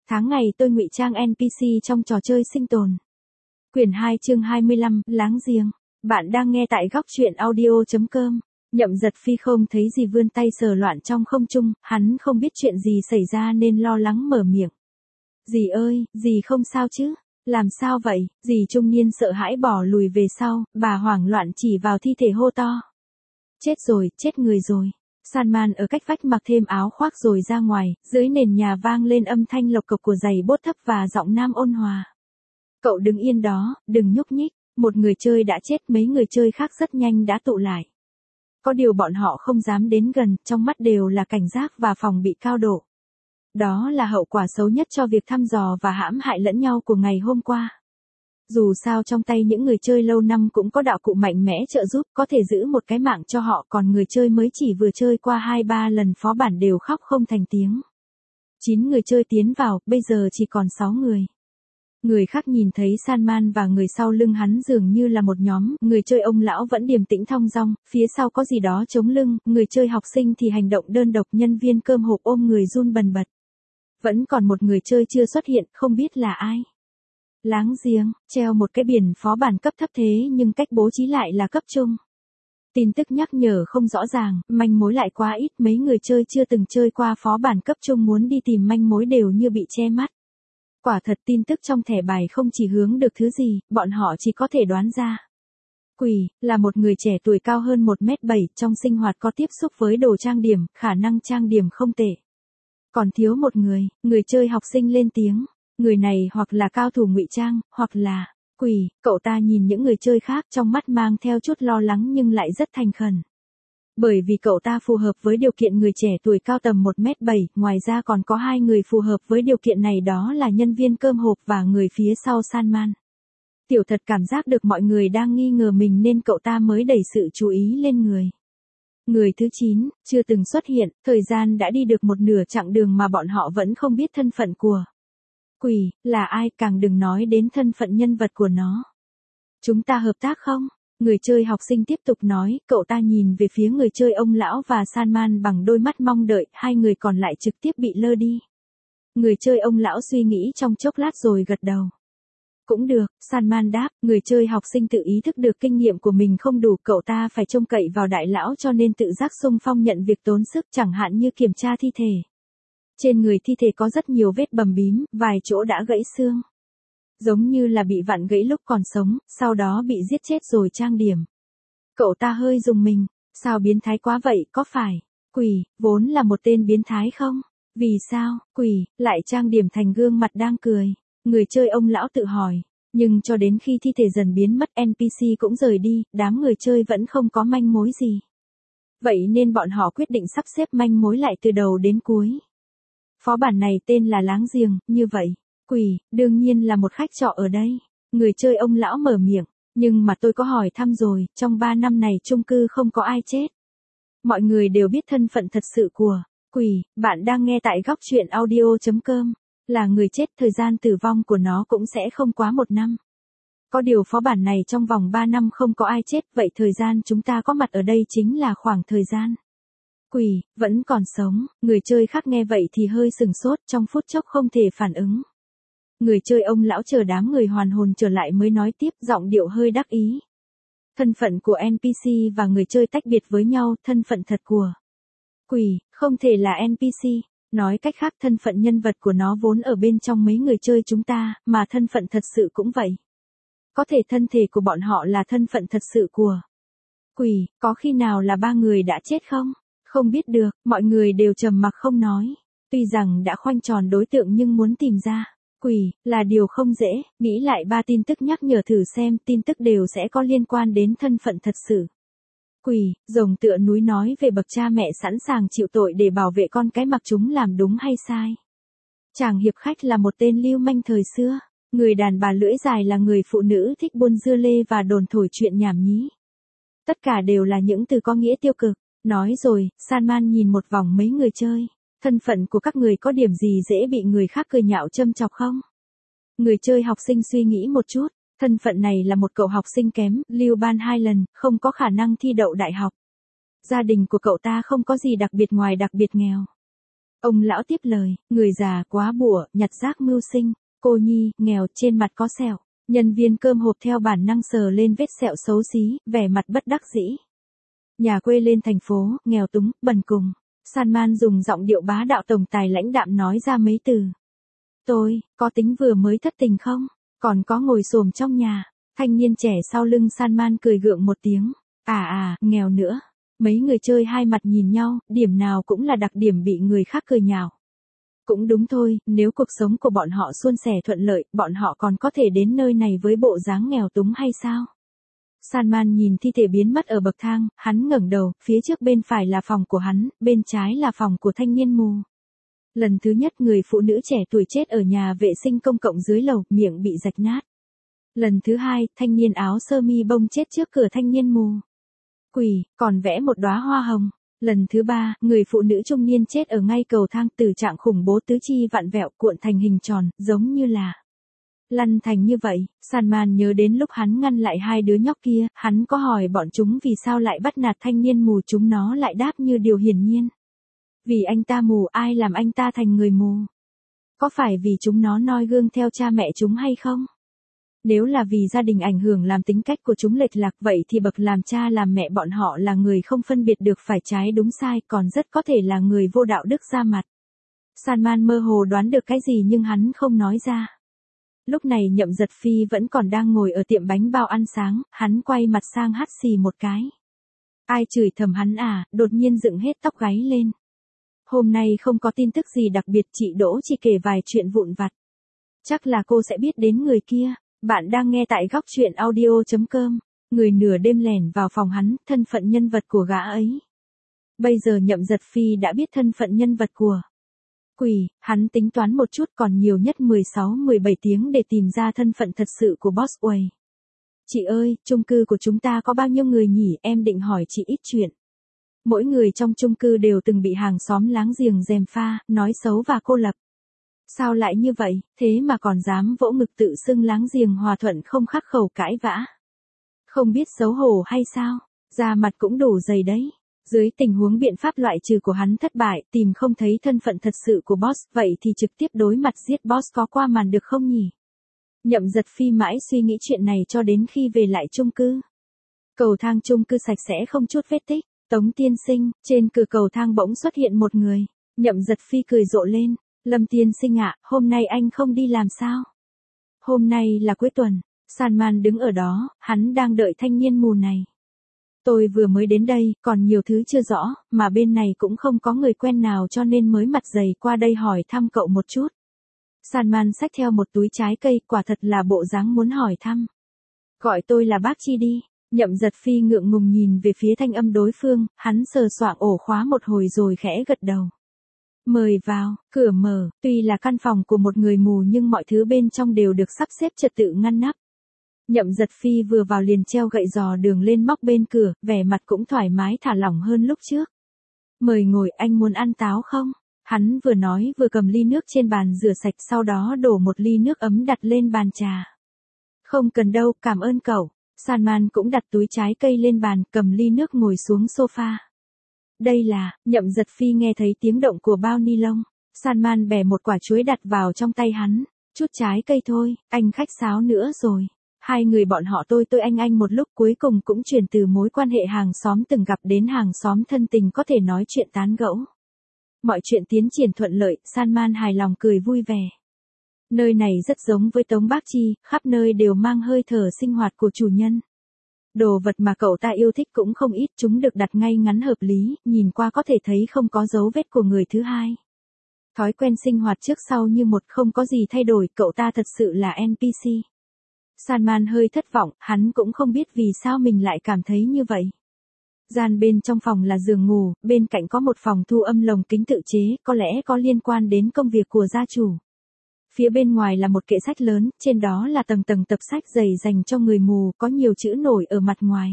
Tháng ngày tôi ngụy trang NPC trong trò chơi sinh tồn. Quyển 2 chương 25, láng giềng. Bạn đang nghe tại góc truyện audio.com. Nhậm Giật Phi không thấy gì vươn tay sờ loạn trong không trung, hắn không biết chuyện gì xảy ra nên lo lắng mở miệng. Dì ơi, dì không sao chứ? Làm sao vậy? Dì trung niên sợ hãi bỏ lùi về sau, bà hoảng loạn chỉ vào thi thể hô to. Chết rồi, chết người rồi. Salman ở cách vách mặc thêm áo khoác rồi ra ngoài, dưới nền nhà vang lên âm thanh lộc cộc của giày bốt thấp và giọng nam ôn hòa. Cậu đứng yên đó, đừng nhúc nhích, một người chơi đã chết, mấy người chơi khác rất nhanh đã tụ lại. Có điều bọn họ không dám đến gần, trong mắt đều là cảnh giác và phòng bị cao độ. Đó là hậu quả xấu nhất cho việc thăm dò và hãm hại lẫn nhau của ngày hôm qua. Dù sao trong tay những người chơi lâu năm cũng có đạo cụ mạnh mẽ trợ giúp, có thể giữ một cái mạng cho họ, còn người chơi mới chỉ vừa chơi qua 2-3 lần phó bản đều khóc không thành tiếng. 9 người chơi tiến vào, bây giờ chỉ còn 6 người. Người khác nhìn thấy Salman và người sau lưng hắn dường như là một nhóm, người chơi ông lão vẫn điềm tĩnh thong dong, phía sau có gì đó chống lưng, người chơi học sinh thì hành động đơn độc, nhân viên cơm hộp ôm người run bần bật. Vẫn còn một người chơi chưa xuất hiện, không biết là ai. Láng giềng, treo một cái biển phó bản cấp thấp thế nhưng cách bố trí lại là cấp trung. Tin tức nhắc nhở không rõ ràng, manh mối lại quá ít, mấy người chơi chưa từng chơi qua phó bản cấp trung muốn đi tìm manh mối đều như bị che mắt. Quả thật tin tức trong thẻ bài không chỉ hướng được thứ gì, bọn họ chỉ có thể đoán ra. Quỷ, là một người trẻ tuổi cao hơn 1m7, trong sinh hoạt có tiếp xúc với đồ trang điểm, khả năng trang điểm không tệ. Còn thiếu một người chơi học sinh lên tiếng. Người này hoặc là cao thủ ngụy trang, hoặc là quỷ. Cậu ta nhìn những người chơi khác, trong mắt mang theo chút lo lắng nhưng lại rất thành khẩn. Bởi vì cậu ta phù hợp với điều kiện người trẻ tuổi cao tầm 1m7, ngoài ra còn có 2 người phù hợp với điều kiện này, đó là nhân viên cơm hộp và người phía sau Salman. Tiểu Thật cảm giác được mọi người đang nghi ngờ mình nên cậu ta mới đẩy sự chú ý lên người. Người thứ 9, chưa từng xuất hiện, thời gian đã đi được một nửa chặng đường mà bọn họ vẫn không biết thân phận của quỷ, là ai, càng đừng nói đến thân phận nhân vật của nó. Chúng ta hợp tác không? Người chơi học sinh tiếp tục nói, cậu ta nhìn về phía người chơi ông lão và Salman bằng đôi mắt mong đợi, hai người còn lại trực tiếp bị lơ đi. Người chơi ông lão suy nghĩ trong chốc lát rồi gật đầu. Cũng được, Salman đáp, người chơi học sinh tự ý thức được kinh nghiệm của mình không đủ, cậu ta phải trông cậy vào đại lão cho nên tự giác xung phong nhận việc tốn sức, chẳng hạn như kiểm tra thi thể. Trên người thi thể có rất nhiều vết bầm bím, vài chỗ đã gãy xương. Giống như là bị vặn gãy lúc còn sống, sau đó bị giết chết rồi trang điểm. Cậu ta hơi rùng mình, sao biến thái quá vậy, có phải quỷ vốn là một tên biến thái không? Vì sao quỷ lại trang điểm thành gương mặt đang cười? Người chơi ông lão tự hỏi. Nhưng cho đến khi thi thể dần biến mất, NPC cũng rời đi, đám người chơi vẫn không có manh mối gì. Vậy nên bọn họ quyết định sắp xếp manh mối lại từ đầu đến cuối. Phó bản này tên là láng giềng, như vậy, quỷ, đương nhiên là một khách trọ ở đây. Người chơi ông lão mở miệng, nhưng mà tôi có hỏi thăm rồi, trong 3 năm này chung cư không có ai chết. Mọi người đều biết thân phận thật sự của quỷ. Bạn đang nghe tại góc truyện audio.com. Là người chết, thời gian tử vong của nó cũng sẽ không quá 1 năm. Có điều phó bản này trong vòng 3 năm không có ai chết, vậy thời gian chúng ta có mặt ở đây chính là khoảng thời gian quỷ vẫn còn sống. Người chơi khác nghe vậy thì hơi sừng sốt, trong phút chốc không thể phản ứng. Người chơi ông lão chờ đám người hoàn hồn trở lại mới nói tiếp, giọng điệu hơi đắc ý. Thân phận của NPC và người chơi tách biệt với nhau, thân phận thật của quỷ không thể là NPC. Nói cách khác, thân phận nhân vật của nó vốn ở bên trong mấy người chơi chúng ta, mà thân phận thật sự cũng vậy. Có thể thân thể của bọn họ là thân phận thật sự của quỷ, có khi nào là 3 người đã chết không? Không biết được, mọi người đều trầm mặc không nói. Tuy rằng đã khoanh tròn đối tượng nhưng muốn tìm ra quỷ là điều không dễ. Nghĩ lại 3 tin tức nhắc nhở thử xem, tin tức đều sẽ có liên quan đến thân phận thật sự. Quỷ, rồng tựa núi nói về bậc cha mẹ sẵn sàng chịu tội để bảo vệ con cái mặc chúng làm đúng hay sai. Chàng hiệp khách là một tên lưu manh thời xưa. Người đàn bà lưỡi dài là người phụ nữ thích buôn dưa lê và đồn thổi chuyện nhảm nhí. Tất cả đều là những từ có nghĩa tiêu cực. Nói rồi, Salman nhìn một vòng mấy người chơi. Thân phận của các người có điểm gì dễ bị người khác cười nhạo châm chọc không? Người chơi học sinh suy nghĩ một chút. Thân phận này là một cậu học sinh kém, lưu ban 2 lần, không có khả năng thi đậu đại học. Gia đình của cậu ta không có gì đặc biệt ngoài đặc biệt nghèo. Ông lão tiếp lời, người già quá bủa, nhặt rác mưu sinh, cô nhi, nghèo, trên mặt có sẹo. Nhân viên cơm hộp theo bản năng sờ lên vết sẹo xấu xí, vẻ mặt bất đắc dĩ. Nhà quê lên thành phố, nghèo túng, bần cùng. Salman dùng giọng điệu bá đạo tổng tài lãnh đạm nói ra mấy từ. Tôi, có tính vừa mới thất tình không? Còn có ngồi xổm trong nhà. Thanh niên trẻ sau lưng Salman cười gượng một tiếng. Nghèo nữa. Mấy người chơi hai mặt nhìn nhau, điểm nào cũng là đặc điểm bị người khác cười nhạo. Cũng đúng thôi, nếu cuộc sống của bọn họ suôn sẻ thuận lợi, bọn họ còn có thể đến nơi này với bộ dáng nghèo túng hay sao? Salman nhìn thi thể biến mất ở bậc thang, hắn ngẩng đầu, phía trước bên phải là phòng của hắn, bên trái là phòng của thanh niên mù. Lần thứ nhất người phụ nữ trẻ tuổi chết ở nhà vệ sinh công cộng dưới lầu, miệng bị rạch nát. Lần thứ hai, thanh niên áo sơ mi bông chết trước cửa thanh niên mù. Quỷ, còn vẽ một đóa hoa hồng. Lần thứ ba, người phụ nữ trung niên chết ở ngay cầu thang, tử trạng khủng bố, tứ chi vặn vẹo cuộn thành hình tròn, giống như là lăn thành như vậy. Salman nhớ đến lúc hắn ngăn lại hai đứa nhóc kia, hắn có hỏi bọn chúng vì sao lại bắt nạt thanh niên mù, chúng nó lại đáp như điều hiển nhiên. Vì anh ta mù, ai làm anh ta thành người mù? Có phải vì chúng nó noi gương theo cha mẹ chúng hay không? Nếu là vì gia đình ảnh hưởng làm tính cách của chúng lệch lạc, vậy thì bậc làm cha làm mẹ bọn họ là người không phân biệt được phải trái đúng sai, còn rất có thể là người vô đạo đức ra mặt. Salman mơ hồ đoán được cái gì nhưng hắn không nói ra. Lúc này Nhậm Giật Phi vẫn còn đang ngồi ở tiệm bánh bao ăn sáng, hắn quay mặt sang hắt xì một cái. Ai chửi thầm hắn à, đột nhiên dựng hết tóc gáy lên. Hôm nay không có tin tức gì đặc biệt, chị Đỗ chỉ kể vài chuyện vụn vặt. Chắc là cô sẽ biết đến người kia. Bạn đang nghe tại góc truyện audio.com. Người nửa đêm lẻn vào phòng hắn, thân phận nhân vật của gã ấy. Bây giờ Nhậm Giật Phi đã biết thân phận nhân vật của Quỷ, hắn tính toán một chút, còn nhiều nhất 16-17 tiếng để tìm ra thân phận thật sự của Boss Uầy. Chị ơi, chung cư của chúng ta có bao nhiêu người nhỉ, em định hỏi chị ít chuyện. Mỗi người trong chung cư đều từng bị hàng xóm láng giềng gièm pha, nói xấu và cô lập. Sao lại như vậy, thế mà còn dám vỗ ngực tự xưng láng giềng hòa thuận không khắc khẩu cãi vã. Không biết xấu hổ hay sao, da mặt cũng đủ dày đấy. Dưới tình huống biện pháp loại trừ của hắn thất bại, tìm không thấy thân phận thật sự của boss, vậy thì trực tiếp đối mặt giết boss có qua màn được không nhỉ? Nhậm Giật Phi mãi suy nghĩ chuyện này cho đến khi về lại chung cư. Cầu thang chung cư sạch sẽ không chút vết tích. Tống tiên sinh, trên cửa cầu thang bỗng xuất hiện một người. Nhậm Giật Phi cười rộ lên. Lâm tiên sinh ạ, hôm nay anh không đi làm sao? Hôm nay là cuối tuần. Salman đứng ở đó, hắn đang đợi thanh niên mù này. Tôi vừa mới đến đây, còn nhiều thứ chưa rõ, mà bên này cũng không có người quen nào cho nên mới mặt dày qua đây hỏi thăm cậu một chút. Salman xách theo một túi trái cây, quả thật là bộ dáng muốn hỏi thăm. Gọi tôi là bác Chi đi. Nhậm Giật Phi ngượng ngùng nhìn về phía thanh âm đối phương, hắn sờ soạng ổ khóa một hồi rồi khẽ gật đầu. Mời vào, cửa mở, tuy là căn phòng của một người mù nhưng mọi thứ bên trong đều được sắp xếp trật tự ngăn nắp. Nhậm Giật Phi vừa vào liền treo gậy giò đường lên móc bên cửa, vẻ mặt cũng thoải mái thả lỏng hơn lúc trước. Mời ngồi, anh muốn ăn táo không? Hắn vừa nói vừa cầm ly nước trên bàn rửa sạch, sau đó đổ một ly nước ấm đặt lên bàn trà. Không cần đâu, cảm ơn cậu. Salman cũng đặt túi trái cây lên bàn, cầm ly nước ngồi xuống sofa. Đây là, Nhậm Giật Phi nghe thấy tiếng động của bao ni lông. Salman bẻ một quả chuối đặt vào trong tay hắn. Chút trái cây thôi, anh khách sáo nữa rồi. Hai người bọn họ tôi anh một lúc cuối cùng cũng chuyển từ mối quan hệ hàng xóm từng gặp đến hàng xóm thân tình có thể nói chuyện tán gẫu. Mọi chuyện tiến triển thuận lợi, Salman hài lòng cười vui vẻ. Nơi này rất giống với Tống Bác Chi, khắp nơi đều mang hơi thở sinh hoạt của chủ nhân. Đồ vật mà cậu ta yêu thích cũng không ít, chúng được đặt ngay ngắn hợp lý, nhìn qua có thể thấy không có dấu vết của người thứ hai. Thói quen sinh hoạt trước sau như một, không có gì thay đổi, cậu ta thật sự là NPC. Salman hơi thất vọng, hắn cũng không biết vì sao mình lại cảm thấy như vậy. Gian bên trong phòng là giường ngủ, bên cạnh có một phòng thu âm lồng kính tự chế, có lẽ có liên quan đến công việc của gia chủ. Phía bên ngoài là một kệ sách lớn, trên đó là tầng tầng tập sách dày dành cho người mù, có nhiều chữ nổi ở mặt ngoài.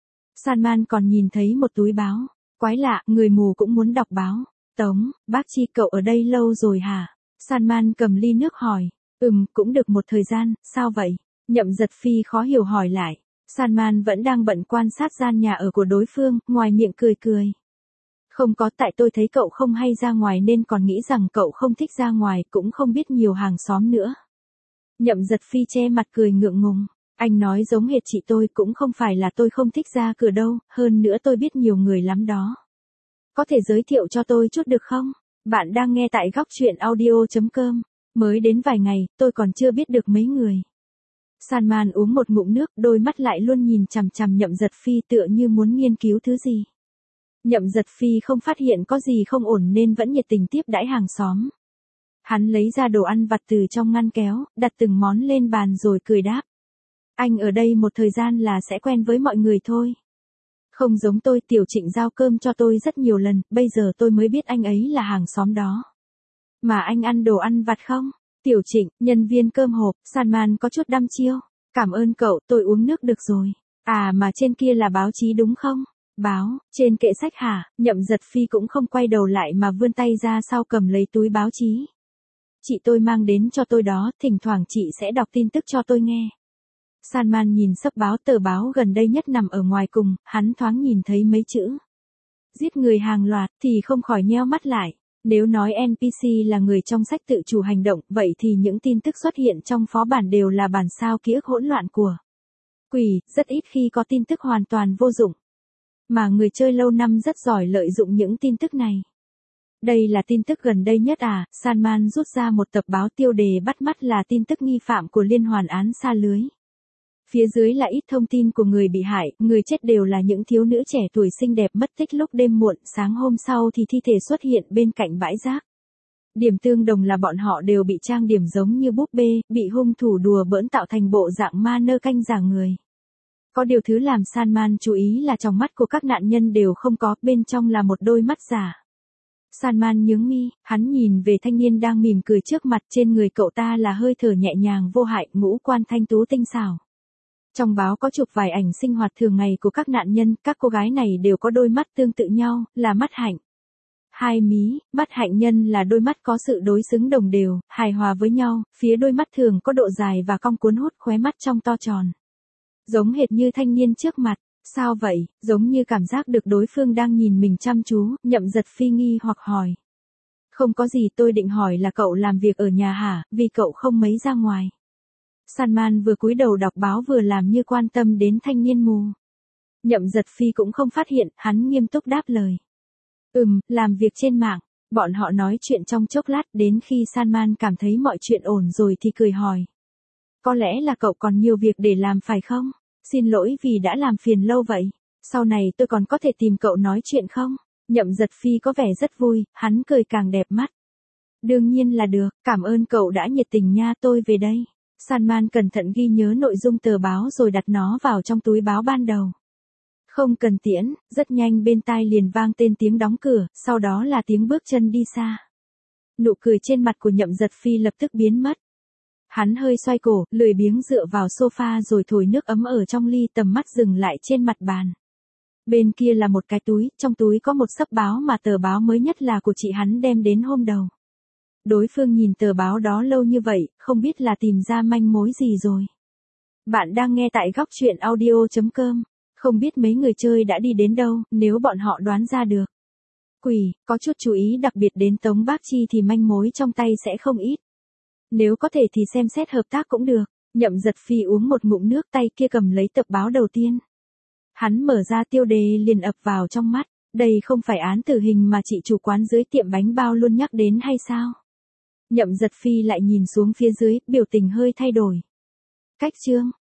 Salman còn nhìn thấy một túi báo. Quái lạ, người mù cũng muốn đọc báo. Tống, bác Chi cậu ở đây lâu rồi hả? Salman cầm ly nước hỏi. Cũng được một thời gian, sao vậy? Nhậm Giật Phi khó hiểu hỏi lại. Salman vẫn đang bận quan sát gian nhà ở của đối phương, ngoài miệng cười cười. Không có, tại tôi thấy cậu không hay ra ngoài nên còn nghĩ rằng cậu không thích ra ngoài, cũng không biết nhiều hàng xóm nữa. Nhậm Giật Phi che mặt cười ngượng ngùng. Anh nói giống hệt chị tôi, cũng không phải là tôi không thích ra cửa đâu, hơn nữa tôi biết nhiều người lắm đó. Có thể giới thiệu cho tôi chút được không? Bạn đang nghe tại góc chuyện audio.com. Mới đến vài ngày, tôi còn chưa biết được mấy người. Salman uống một ngụm nước, đôi mắt lại luôn nhìn chằm chằm Nhậm Giật Phi tựa như muốn nghiên cứu thứ gì. Nhậm Giật Phi không phát hiện có gì không ổn nên vẫn nhiệt tình tiếp đãi hàng xóm. Hắn lấy ra đồ ăn vặt từ trong ngăn kéo, đặt từng món lên bàn rồi cười đáp. Anh ở đây một thời gian là sẽ quen với mọi người thôi. Không giống tôi, Tiểu Trịnh giao cơm cho tôi rất nhiều lần, bây giờ tôi mới biết anh ấy là hàng xóm đó. Mà anh ăn đồ ăn vặt không? Tiểu Trịnh, nhân viên cơm hộp. Salman có chút đăm chiêu. Cảm ơn cậu, tôi uống nước được rồi. À mà trên kia là báo chí đúng không? Báo, trên kệ sách hả? Nhậm Giật Phi cũng không quay đầu lại mà vươn tay ra sau cầm lấy túi báo chí. Chị tôi mang đến cho tôi đó, thỉnh thoảng chị sẽ đọc tin tức cho tôi nghe. Salman nhìn xấp báo, tờ báo gần đây nhất nằm ở ngoài cùng, hắn thoáng nhìn thấy mấy chữ. Giết người hàng loạt thì không khỏi nheo mắt lại. Nếu nói NPC là người trong sách tự chủ hành động, vậy thì những tin tức xuất hiện trong phó bản đều là bản sao ký ức hỗn loạn của quỷ, rất ít khi có tin tức hoàn toàn vô dụng. Mà người chơi lâu năm rất giỏi lợi dụng những tin tức này. Đây là tin tức gần đây nhất à? Salman rút ra một tập báo, tiêu đề bắt mắt là tin tức nghi phạm của liên hoàn án sa lưới. Phía dưới là ít thông tin của người bị hại, người chết đều là những thiếu nữ trẻ tuổi xinh đẹp mất tích lúc đêm muộn, sáng hôm sau thì thi thể xuất hiện bên cạnh bãi rác. Điểm tương đồng là bọn họ đều bị trang điểm giống như búp bê, bị hung thủ đùa bỡn tạo thành bộ dạng ma nơ canh giả người. Có điều thứ làm Salman chú ý là tròng mắt của các nạn nhân đều không có, bên trong là một đôi mắt giả. Salman nhướng mi, hắn nhìn về thanh niên đang mỉm cười trước mặt, trên người cậu ta là hơi thở nhẹ nhàng vô hại, ngũ quan thanh tú tinh xảo. Trong báo có chụp vài ảnh sinh hoạt thường ngày của các nạn nhân, các cô gái này đều có đôi mắt tương tự nhau, là mắt hạnh. Hai mí, mắt hạnh nhân là đôi mắt có sự đối xứng đồng đều, hài hòa với nhau, phía đôi mắt thường có độ dài và cong cuốn hút, khóe mắt trong to tròn. Giống hệt như thanh niên trước mặt. Sao vậy? Giống như cảm giác được đối phương đang nhìn mình chăm chú, Nhậm Giật Phi nghi hoặc hỏi. Không có gì, tôi định hỏi là cậu làm việc ở nhà hả, vì cậu không mấy ra ngoài. Salman vừa cúi đầu đọc báo vừa làm như quan tâm đến thanh niên mù. Nhậm Giật Phi cũng không phát hiện, hắn nghiêm túc đáp lời. Làm việc trên mạng. Bọn họ nói chuyện trong chốc lát, đến khi Salman cảm thấy mọi chuyện ổn rồi thì cười hỏi. Có lẽ là cậu còn nhiều việc để làm phải không? Xin lỗi vì đã làm phiền lâu vậy. Sau này tôi còn có thể tìm cậu nói chuyện không? Nhậm Giật Phi có vẻ rất vui, hắn cười càng đẹp mắt. Đương nhiên là được, cảm ơn cậu đã nhiệt tình nha, tôi về đây. Salman cẩn thận ghi nhớ nội dung tờ báo rồi đặt nó vào trong túi báo ban đầu. Không cần tiễn, rất nhanh bên tai liền vang tên tiếng đóng cửa, sau đó là tiếng bước chân đi xa. Nụ cười trên mặt của Nhậm Giật Phi lập tức biến mất. Hắn hơi xoay cổ, lười biếng dựa vào sofa rồi thổi nước ấm ở trong ly, tầm mắt dừng lại trên mặt bàn. Bên kia là một cái túi, trong túi có một xấp báo mà tờ báo mới nhất là của chị hắn đem đến hôm đầu. Đối phương nhìn tờ báo đó lâu như vậy, không biết là tìm ra manh mối gì rồi. Bạn đang nghe tại góc chuyện audio.com. Không biết mấy người chơi đã đi đến đâu, nếu bọn họ đoán ra được. Quỷ, có chút chú ý đặc biệt đến Tống Bác Chi thì manh mối trong tay sẽ không ít. Nếu có thể thì xem xét hợp tác cũng được. Nhậm Giật Phi uống một ngụm nước, tay kia cầm lấy tập báo đầu tiên. Hắn mở ra tiêu đề liền ập vào trong mắt. Đây không phải án tử hình mà chị chủ quán dưới tiệm bánh bao luôn nhắc đến hay sao? Nhậm Giật Phi lại nhìn xuống phía dưới, biểu tình hơi thay đổi. Cách chương.